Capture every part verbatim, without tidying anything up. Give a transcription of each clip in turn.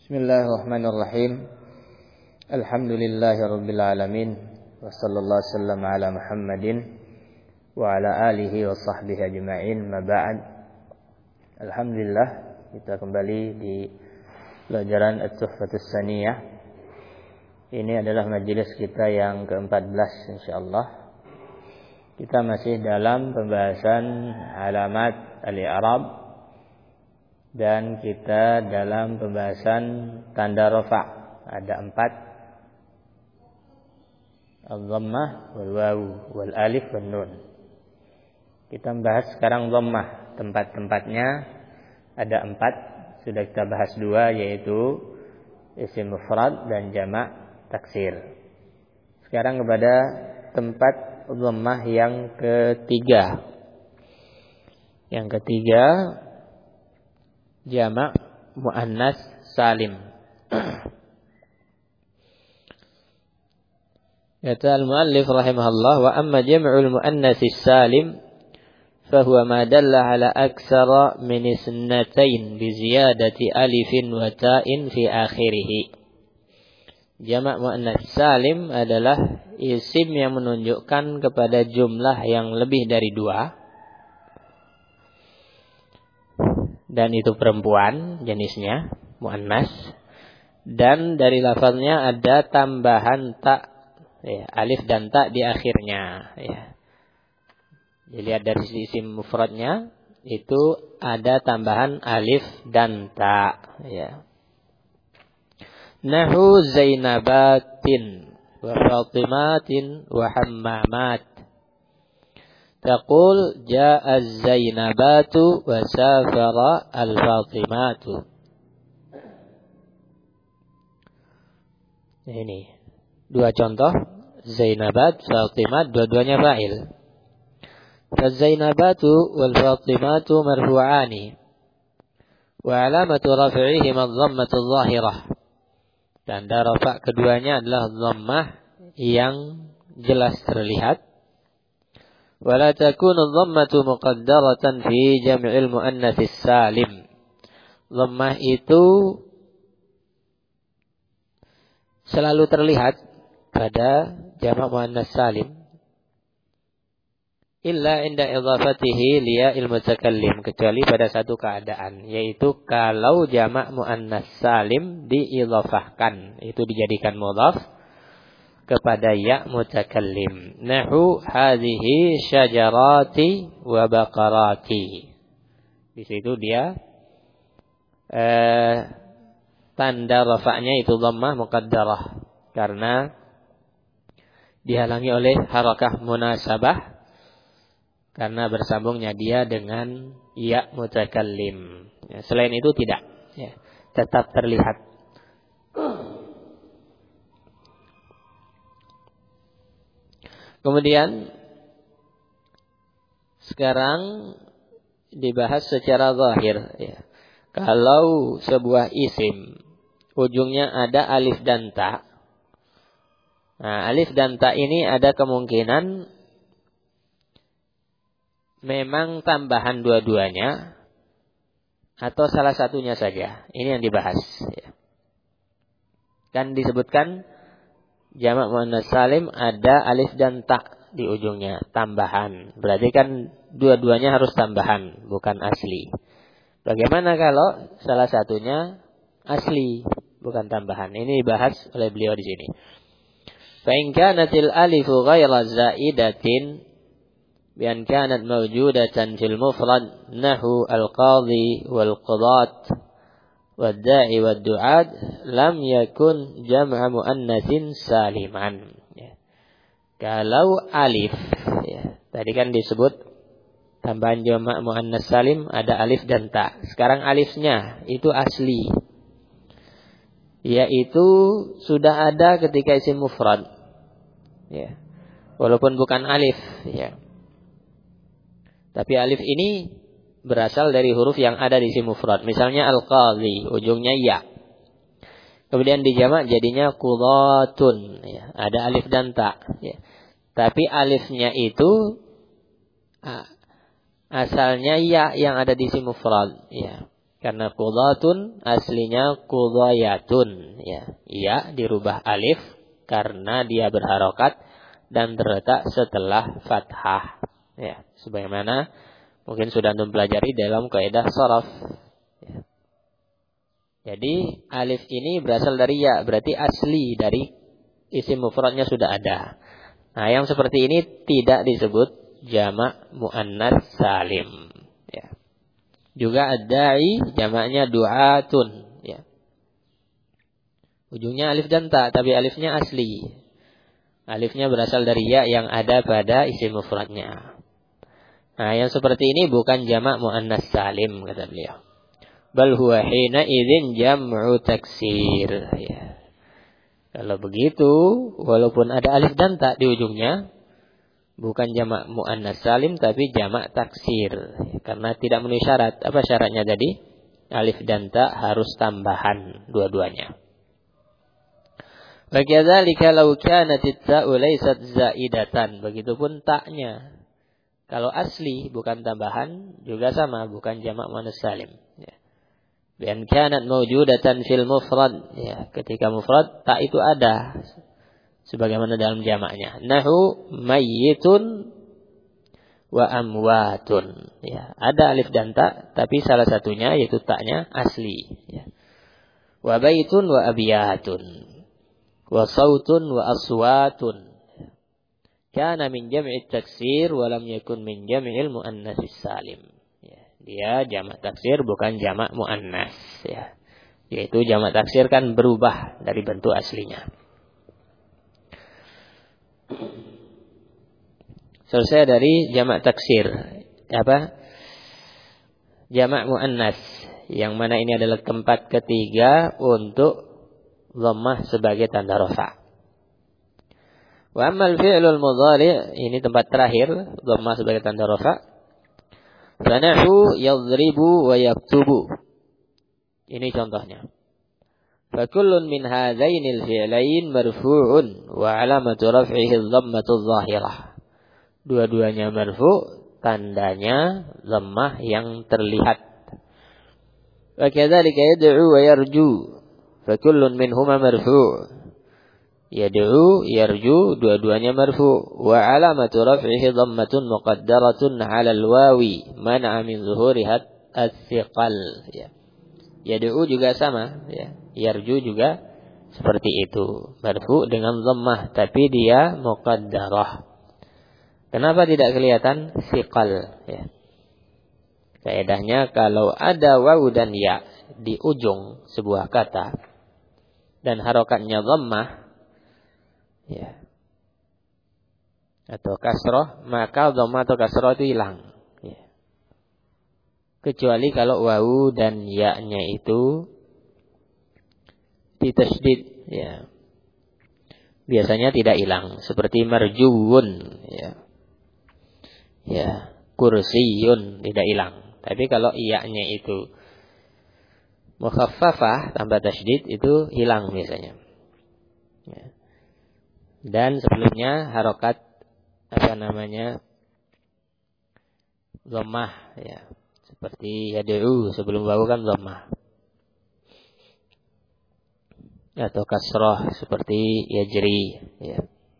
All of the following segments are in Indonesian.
Bismillahirrahmanirrahim. Alhamdulillahirabbil alamin wa sallallahu wasallam ala Muhammadin wa ala alihi wa sahbihi ajma'in. Ma ba'd. Alhamdulillah, kita kembali di pelajaran At-Tuhfatus Tsaniyah. Ini adalah majelis kita yang keempat belas insyaallah. Kita masih dalam pembahasan alamat al-i'rab dan kita dalam pembahasan tanda rafa'. Ada empat: al-dhammah, wal wawu, wal alif, wal nun. Kita membahas sekarang dhammah. Tempat-tempatnya ada empat. Sudah kita bahas dua, yaitu isim mufrad dan jamak taksir. Sekarang kepada tempat dhammah yang ketiga. Yang ketiga, jamak muannas salim. Kata al-muallif rahimahullah, wa amma jam'ul muannas salim fahuwa ma dalla ala aksara min isnatain bi ziyadati alifin wa ta'in fi akhirih. Jamak muannas salim adalah isim yang menunjukkan kepada jumlah yang lebih dari dua, dan itu perempuan jenisnya, muannas, dan dari lafaznya ada tambahan tak, ya, alif dan tak di akhirnya, ya. Dilihat dari isim mufradnya itu ada tambahan alif dan tak, ya. Nahu Zainabatin wa Fatimatin wa Hammamat. Taqul ja'a az-Zainabatu wa safara al-Fatimatu. Ini dua contoh, Zainabat, Fatimat, dua-duanya fa'il. Faz-Zainabatu wal Fatimatu marfu'ani wa alamatu raf'ihim adh-dhammatu adh-dhahirah. Tanda rafa' keduanya adalah dhammah yang jelas terlihat. ولا تكون الضمة مقدرة في جمع المؤنث السالم. Dhammah itu selalu terlihat pada jamak muannas salim illa inda idhafatihi liya'il mutakallim, kecuali pada satu keadaan, yaitu kalau jamak muannas salim diidhafahkan, itu dijadikan mudhaf kepada ya mutakallim. Nahu hadhihi syajarati wa baqarati. Di situ dia eh, tanda rafa'nya itu dhammah muqaddarah karena dihalangi oleh harakah munasabah karena bersambungnya dia dengan ya mutakallim. Ya, selain itu tidak, ya, tetap terlihat. Kemudian sekarang dibahas secara zahir, ya. Kalau sebuah isim ujungnya ada alif dan ta, nah alif dan ta ini ada kemungkinan memang tambahan dua-duanya atau salah satunya saja. Ini yang dibahas, ya. Kan disebutkan jamak muannas salim ada alif dan ta di ujungnya, tambahan. Berarti kan dua-duanya harus tambahan, bukan asli. Bagaimana kalau salah satunya asli, bukan tambahan? Ini dibahas oleh beliau di sini. Fa in kanatil alifu ghaira zaidatin bi an kanat mawjudatan fil mufrad nahu al-qadhi wal qudat wad-da'i wad-du'ad lam yakun jam'a muannatsin saliman, ya. Kalau alif, ya, tadi kan disebut tambahan jamak muannas salim ada alif dan ta. Sekarang alifnya itu asli, yaitu sudah ada ketika isim mufrad, ya. Walaupun bukan alif, ya. Tapi alif ini berasal dari huruf yang ada di isim mufrad. Misalnya al-qadhi, ujungnya ya. Kemudian dijamak jadinya qudatun, ya. Ada alif dan ta, ya. Tapi alifnya itu asalnya ya yang ada di isim mufrad, ya. Karena qudatun aslinya qudayatun, ya. Ya dirubah alif karena dia berharokat dan terletak setelah fathah, ya. Sebagaimana mungkin sudah antum pelajari dalam kaidah sharaf. Ya. Jadi alif ini berasal dari ya, berarti asli dari isim mufradnya sudah ada. Nah, yang seperti ini tidak disebut jamak muannas salim. Juga ad-da'i jamaknya du'atun, ya. Ujungnya alif dan ta, tapi alifnya asli. Alifnya berasal dari ya yang ada pada isim mufradnya. Nah, yang seperti ini bukan jamak muannas salim, kata beliau. Bal huwa hina idzin jam'u taksir, ya. Kalau begitu, walaupun ada alif dan ta di ujungnya, bukan jamak muannas salim tapi jamak taksir, karena tidak memenuhi syarat. Apa syaratnya tadi? Alif dan ta harus tambahan dua-duanya. Bagadzalika law kanat at-ta'u laysat zaidatan, begitupun taknya. Kalau asli bukan tambahan juga sama, bukan jamak muannas salim, ya. Bi an kanat mawjudatan fil mufrad, ya, ketika mufrad ta itu ada sebagaimana dalam jamaknya. Nahu mayyitun wa amwatun. Ya, ada alif dan ta, tapi salah satunya yaitu taknya asli. Ya. Wa baitun wa abiyatun. Wa sautun wa aswatun. Kana min jam'i taksir wa lam yakun min jam'il muannatsis salim. Ya, dia jamak taksir bukan jamak muannas, ya. Yaitu jamak taksir kan berubah dari bentuk aslinya. Selesai dari jamak taksir. Apa? Jamak muannas, yang mana ini adalah tempat ketiga untuk dhammah sebagai tanda rafa'. Wa ammal fi'lul mudhari', ini tempat terakhir dhammah sebagai tanda rafa'. Fanahu yadribu wa yaktubu. Ini contohnya. Fakullun min hadzainil fi'lain marfu'un wa 'alamatu raf'ihi adh-dhammatu adh-dhahirah. Dua-duanya marfu', tandanya dhammah yang terlihat. Wa kadzalika yad'u wa yarju. Fakullun minhuma marfu'. Yad'u, yarju, dua-duanya marfu'. Wa 'alamatu raf'ihi dhammatun muqaddaratun 'ala al-wawi man'a min zuhuriha as-siqal, ya. Yad'u juga sama, ya. Yarju juga seperti itu, marfu dengan dhammah tapi dia muqaddarah. Kenapa tidak kelihatan siqal, ya? Kaidahnya kalau ada wawu dan ya di ujung sebuah kata dan harokatnya dhammah, ya, atau kasroh, maka dhammah atau kasroh itu hilang, ya. Kecuali kalau wawu dan ya-nya itu ditasydid, ya, biasanya tidak hilang, seperti marjuun, ya, ya, kursiyun tidak hilang. Tapi kalau iya-nya itu mukhaffafah tanpa tasydid itu hilang biasanya, ya. Dan sebelumnya harokat apa namanya dhammah, ya, seperti yad'u sebelum wawu kan dhammah. Atau kasrah seperti yajri, ya.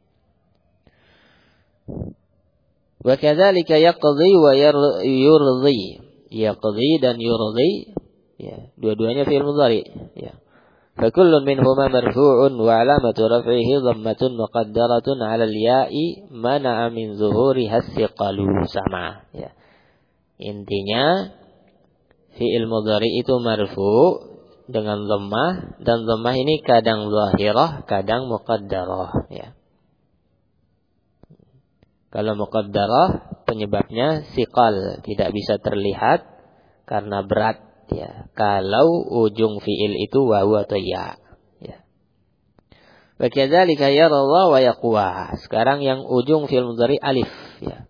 Wa kadzalika yaqdi wa yurdi. Yaqdi dan yurdi, ya, dua-duanya fi'il mudhari, ya. Fa kullun minhuma marfu'un wa 'alamatu raf'ihi dhammatun muqaddaratun 'ala al-ya'i mana'a min zuhuriha as-siqalu, sama, ya. Intinya fi'il mudhari itu marfu' dengan dhammah, dan dhammah ini kadang zahirah, kadang muqaddarah, ya. Kalau muqaddarah penyebabnya siqal, tidak bisa terlihat karena berat, ya. Kalau ujung fi'il itu wawu atau ya, ya. Wa kadzalika yarallah wa yaqwa. Sekarang yang ujung fi'il mudhari alif, ya,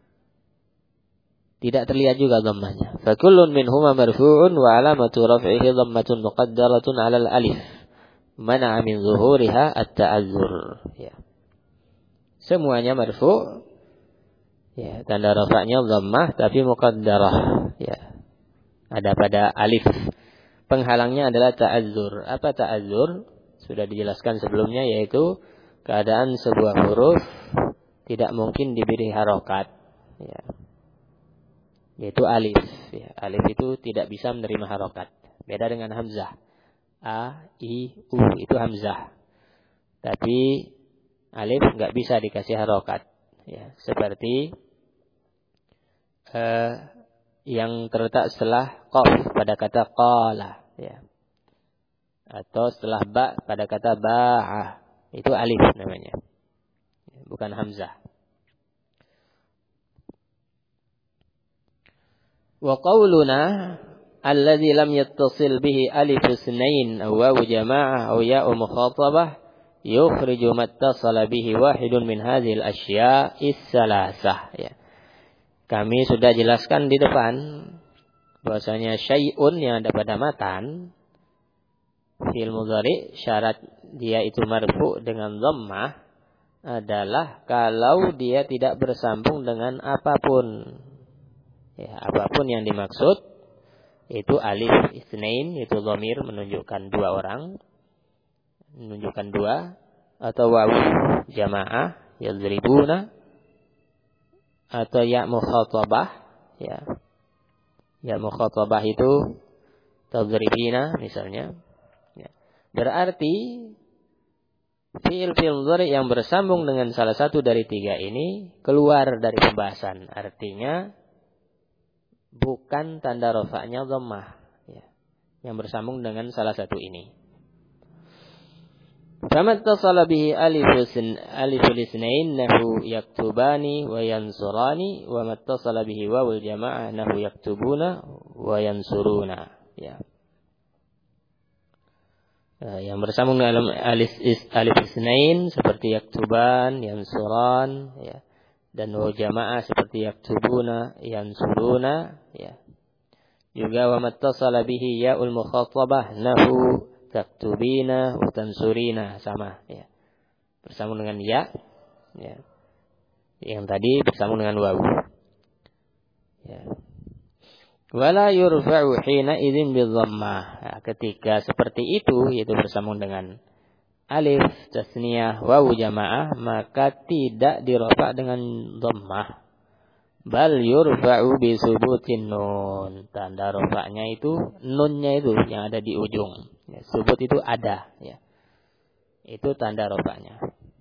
tidak terlihat juga dhammahnya. Fa kullun minhuma marfu'un wa 'alamatu raf'ihi dhammatun muqaddaratun 'ala al-alif mana'a min zuhuriha at-ta'azzur, ya. Semuanya marfu', ya, tanda rafa'nya dhammah tapi muqaddarah, ya. ada pada alif. Penghalangnya adalah ta'azzur. Apa ta'azzur? Sudah dijelaskan sebelumnya, yaitu keadaan sebuah huruf tidak mungkin diberi harokat, ya. Yaitu alif. Ya. Alif itu tidak bisa menerima harokat. Beda dengan hamzah. A, I, U itu hamzah. Tapi alif nggak bisa dikasih harokat. Ya. Seperti Uh, yang terletak setelah qaf pada kata qala, ya. Atau setelah ba pada kata ba'ah, itu alif namanya, bukan hamzah. Wa qauluna alladhi lam yattasil bihi alif isnain aw waw jama'ah aw ya'u mukhatabah yukhriju mattasala bihi wahidun min hadhil asya'i salasah, ya. Kami sudah jelaskan di depan bahwasanya syai'un yang ada pada matan fi'il mudhari syarat dia itu marfu dengan dhammah adalah kalau dia tidak bersambung dengan apapun. Ya, apapun yang dimaksud itu alif isnain, itu dhamir menunjukkan dua orang, menunjukkan dua, atau waw jamaah yadribuna, atau ya mukhatabah, ya. Ya mukhatabah itu tadribina misalnya. Ya. Berarti fi'il fi'il mudhari yang bersambung dengan salah satu dari tiga ini keluar dari pembahasan. Artinya bukan tanda rafa'nya dhammah, ya. Yang bersambung dengan salah satu ini. Kama ittasala bihi alifun aliful isnain nahu yaktubani wa yansurani wa mattasala bihi wawul jamaah nahu yaktubuna wa yansuruna, ya. Yang bersambung dalam alif alif isnain seperti yaktuban, yansuran, ya. Dan waw jamaah seperti yaktubuna, yansuruna, ya. Juga wa mattasala bihi ya'ul mukhatabah nahu taktubina wa tansurina, sama, ya. Bersambung dengan ya, ya. Yang tadi bersambung dengan waw. Ya. Wala yurfa'u hina idzin bidhammah. Nah, ketika seperti itu, yaitu bersambung dengan alif tasniyah waw jamaah, maka tidak dirafa dengan dhammah. Bal yurfa'u bi subutin nun. Tanda rafa'nya itu nunnya itu yang ada di ujung. Ya, subut itu ada, ya. Itu tanda rafa'nya.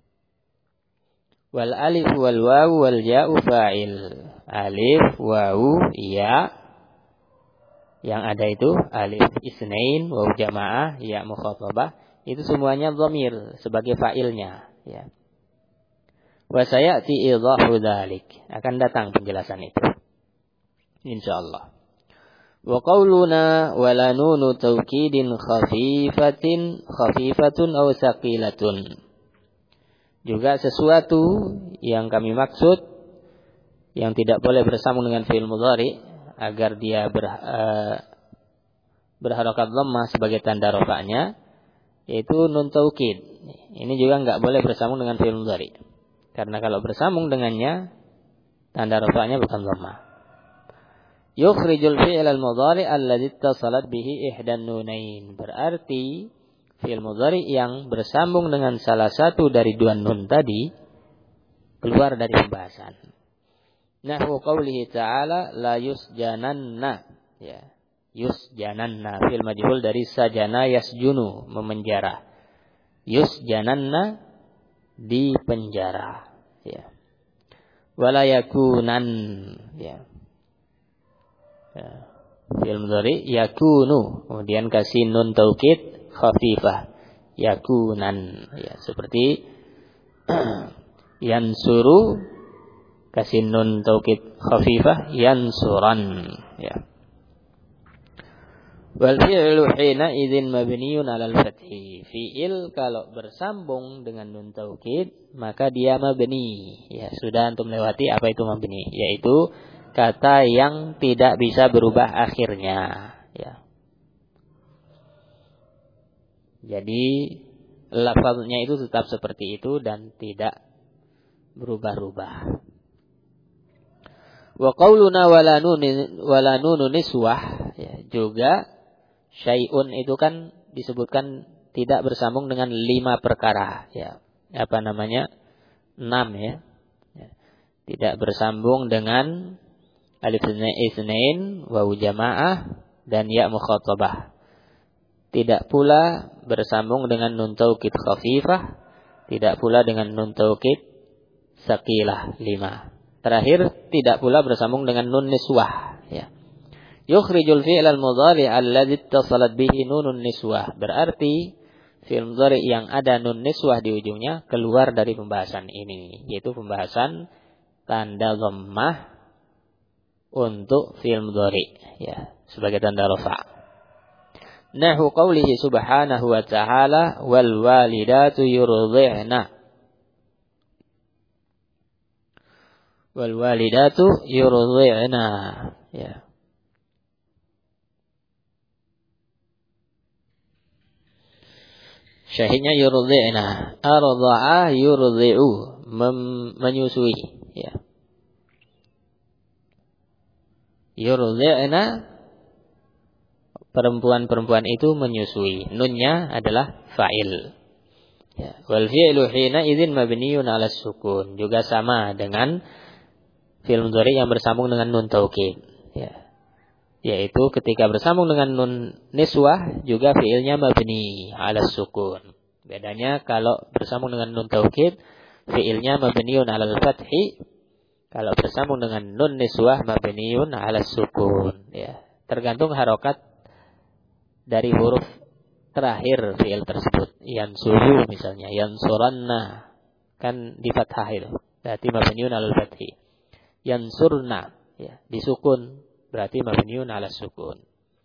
Wal alif wal waw wal ya'u fa'il. Alif, waw, ya. Yang ada itu alif isnain, waw jamaah, ya mukhatabah. Itu semuanya dhamir sebagai fa'ilnya, ya. Wa sayati idhahu dzalik. Akan datang penjelasan itu, insyaallah. Wa qauluna wala nunu taukidin khafifatin khafifatun aw saqilatun. Juga sesuatu yang kami maksud yang tidak boleh bersambung dengan fi'il mudhari agar dia ber, uh, berharakat dhammah sebagai tanda rafa'nya, yaitu nun taukid. Ini juga enggak boleh bersambung dengan fi'il mudhari. Karena kalau bersambung dengannya, tanda rafa'nya bukan dhammah. Yukhrijul fi'il al-mudhari alladhi ittasalat bihi ihdan nunain. Berarti fi'il mudhari yang bersambung dengan salah satu dari dua nun tadi keluar dari pembahasan. Nahwu qaulihi ta'ala la yusjananna, ya. Yusjananna fi'il majhul dari sajana yasjunu, memenjara. Yusjananna, di penjara, ya. Wala yakunan, ya. Ya. Fi'il mudhari yakunu, kemudian kasih nun taukid khafifah, yakunan, ya. Seperti yansuru, kasih nun taukid khafifah, yansuran, ya. Wal fi'lu hina idzin mabniun 'alal fathi. Fi'il kalau bersambung dengan nun taukid maka dia mabni. Ya, sudah antum lewati apa itu mabni, yaitu kata yang tidak bisa berubah akhirnya, ya. Jadi lafaznya itu tetap seperti itu dan tidak berubah-ubah. Wa qauluna wala nun wala nunu niswah, ya. juga syai'un itu kan disebutkan tidak bersambung dengan lima perkara, ya. Apa namanya? Enam, ya. Tidak bersambung dengan alif isnain, wawu jamaah, dan ya mukhatabah. Tidak pula bersambung dengan nun taukid khafifah, tidak pula dengan nun taukid saqilah, lima. Terakhir, tidak pula bersambung dengan nun niswah, ya. Yukhrijul fi'l al-mudhari' alladhi ittasalat bihi nunun niswah. Berarti fi'il mudhari' yang ada nun niswah di ujungnya keluar dari pembahasan ini, yaitu pembahasan tanda dhammah untuk fi'il mudhari', ya, sebagai tanda rafa'. Nahu qawlihi subhanahu wa ta'ala wal walidatu yurdi'na. Wal walidatu yurdi'na, ya. Syahidnya yurdi'na. Arda'a yurdi'u, menyusui, ya. Yurdi'na, perempuan-perempuan itu menyusui. Nunnya adalah fa'il. Ya. Wal fi'lu hina idzin mabniun 'ala sukun. Juga sama dengan fi'il mudhari yang bersambung dengan nun taukid. Ya. Yaitu ketika bersambung dengan nun niswah juga fi'ilnya mabni 'ala sukun. Bedanya kalau bersambung dengan nun taukid fi'ilnya mabniun 'ala al-fathi. Kalau bersambung dengan nun niswah mabniun 'ala sukun, ya. Tergantung harokat dari huruf terakhir fi'il tersebut. Yansuru misalnya, yansuranna kan di fathah itu. Berarti mabniun 'alal fathi. Yansurna, ya, disukun berarti mabniun 'ala sukun.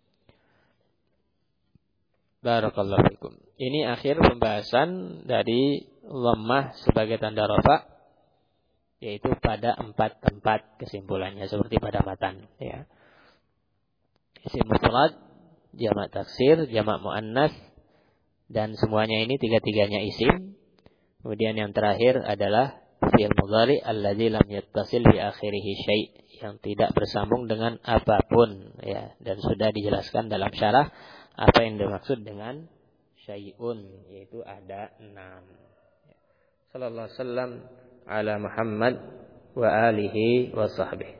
Barakallahu fikum. Ini akhir pembahasan dari dhammah sebagai tanda rafa', yaitu pada empat tempat kesimpulannya seperti pada matan, ya. Isim mufrad, jamak taksir, jamak muannas, dan semuanya ini tiga-tiganya isim. Kemudian yang terakhir adalah fi'il mudhari alladzi lam yattasil bi akhirih syai', yang tidak bersambung dengan apapun, ya, dan sudah dijelaskan dalam syarah apa yang dimaksud dengan syai'un, yaitu ada enam. Sallallahu alaihi wasallam ala Muhammad wa alihi wa sahbihi.